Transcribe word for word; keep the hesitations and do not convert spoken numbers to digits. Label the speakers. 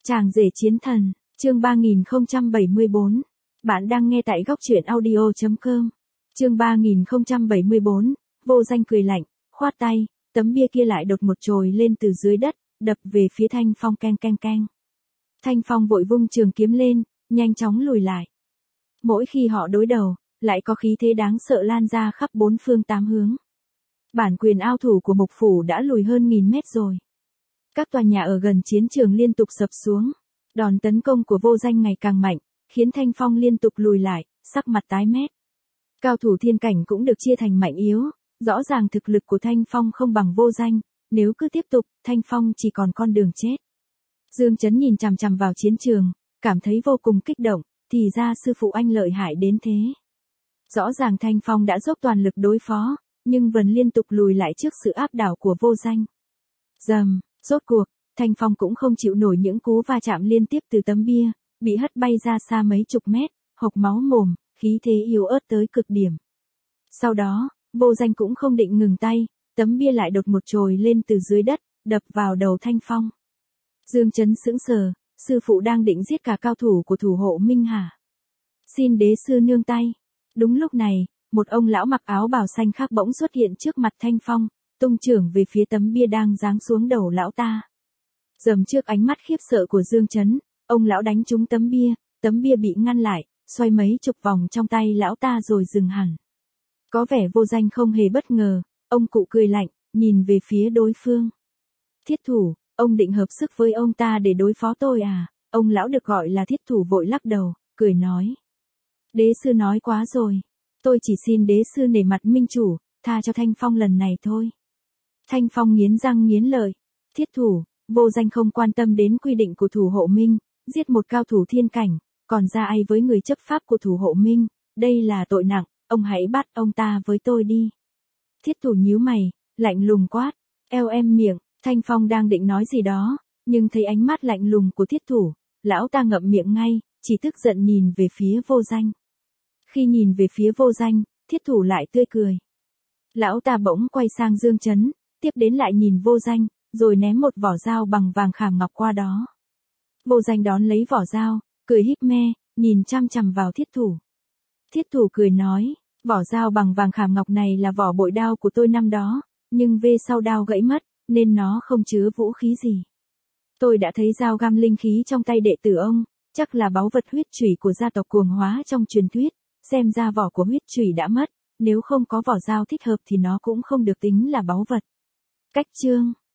Speaker 1: Chàng rể chiến thần, chương ba nghìn không trăm bảy mươi bốn. Bạn đang nghe tại góc truyện audio chấm com. Chương ba nghìn không trăm bảy mươi bốn, Vô Danh cười lạnh, khoát tay, tấm bia kia lại đột một trồi lên từ dưới đất, đập về phía Thanh Phong keng keng keng. Thanh Phong vội vung trường kiếm lên, nhanh chóng lùi lại. Mỗi khi họ đối đầu, lại có khí thế đáng sợ lan ra khắp bốn phương tám hướng. Bản quyền ao thủ của Mục Phủ đã lùi hơn nghìn mét rồi. Các tòa nhà ở gần chiến trường liên tục sập xuống. Đòn tấn công của Vô Danh ngày càng mạnh, khiến Thanh Phong liên tục lùi lại, sắc mặt tái mét. Cao thủ thiên cảnh cũng được chia thành mạnh yếu, rõ ràng thực lực của Thanh Phong không bằng Vô Danh, nếu cứ tiếp tục, Thanh Phong chỉ còn con đường chết. Dương Chấn nhìn chằm chằm vào chiến trường, cảm thấy vô cùng kích động, thì ra sư phụ anh lợi hại đến thế. Rõ ràng Thanh Phong đã dốc toàn lực đối phó, nhưng vẫn liên tục lùi lại trước sự áp đảo của Vô Danh. Dầm, rốt cuộc, Thanh Phong cũng không chịu nổi những cú va chạm liên tiếp từ tấm bia, bị hất bay ra xa mấy chục mét, hộc máu mồm, khí thế yếu ớt tới cực điểm. Sau đó, Vô Danh cũng không định ngừng tay, tấm bia lại đột một trồi lên từ dưới đất, đập vào đầu Thanh Phong. Dương Chấn sững sờ, sư phụ đang định giết cả cao thủ của thủ hộ Minh hả? Xin đế sư nương tay. Đúng lúc này, một ông lão mặc áo bào xanh khác bỗng xuất hiện trước mặt Thanh Phong, tung chưởng về phía tấm bia đang giáng xuống đầu lão ta. Dầm trước ánh mắt khiếp sợ của Dương Chấn, ông lão đánh trúng tấm bia, tấm bia bị ngăn lại, xoay mấy chục vòng trong tay lão ta rồi dừng hẳn. Có vẻ Vô Danh không hề bất ngờ, ông cụ cười lạnh, nhìn về phía đối phương. Thiết thủ, ông định hợp sức với ông ta để đối phó tôi à? Ông lão được gọi là thiết thủ vội lắc đầu, cười nói. Đế sư nói quá rồi, tôi chỉ xin đế sư nể mặt minh chủ, tha cho Thanh Phong lần này thôi. Thanh Phong nghiến răng nghiến lợi, thiết thủ, Vô Danh không quan tâm đến quy định của thủ hộ Minh, giết một cao thủ thiên cảnh, còn ra ai với người chấp pháp của thủ hộ Minh, đây là tội nặng, ông hãy bắt ông ta với tôi đi. Thiết thủ nhíu mày, lạnh lùng quát, eo em miệng. Thanh Phong đang định nói gì đó, nhưng thấy ánh mắt lạnh lùng của thiết thủ, lão ta ngậm miệng ngay, chỉ tức giận nhìn về phía Vô Danh. Khi nhìn về phía Vô Danh, thiết thủ lại tươi cười. Lão ta bỗng quay sang Dương Chấn, tiếp đến lại nhìn Vô Danh, rồi ném một vỏ dao bằng vàng khảm ngọc qua đó. Vô Danh đón lấy vỏ dao, cười híp me, nhìn chăm chằm vào thiết thủ. Thiết thủ cười nói, vỏ dao bằng vàng khảm ngọc này là vỏ bội đao của tôi năm đó, nhưng về sau đao gãy mất, nên nó không chứa vũ khí gì. Tôi đã thấy dao găm linh khí trong tay đệ tử ông, chắc là báu vật huyết chủy của gia tộc Cuồng Hóa trong truyền thuyết, xem ra vỏ của huyết chủy đã mất, nếu không có vỏ dao thích hợp thì nó cũng không được tính là báu vật. Cách chương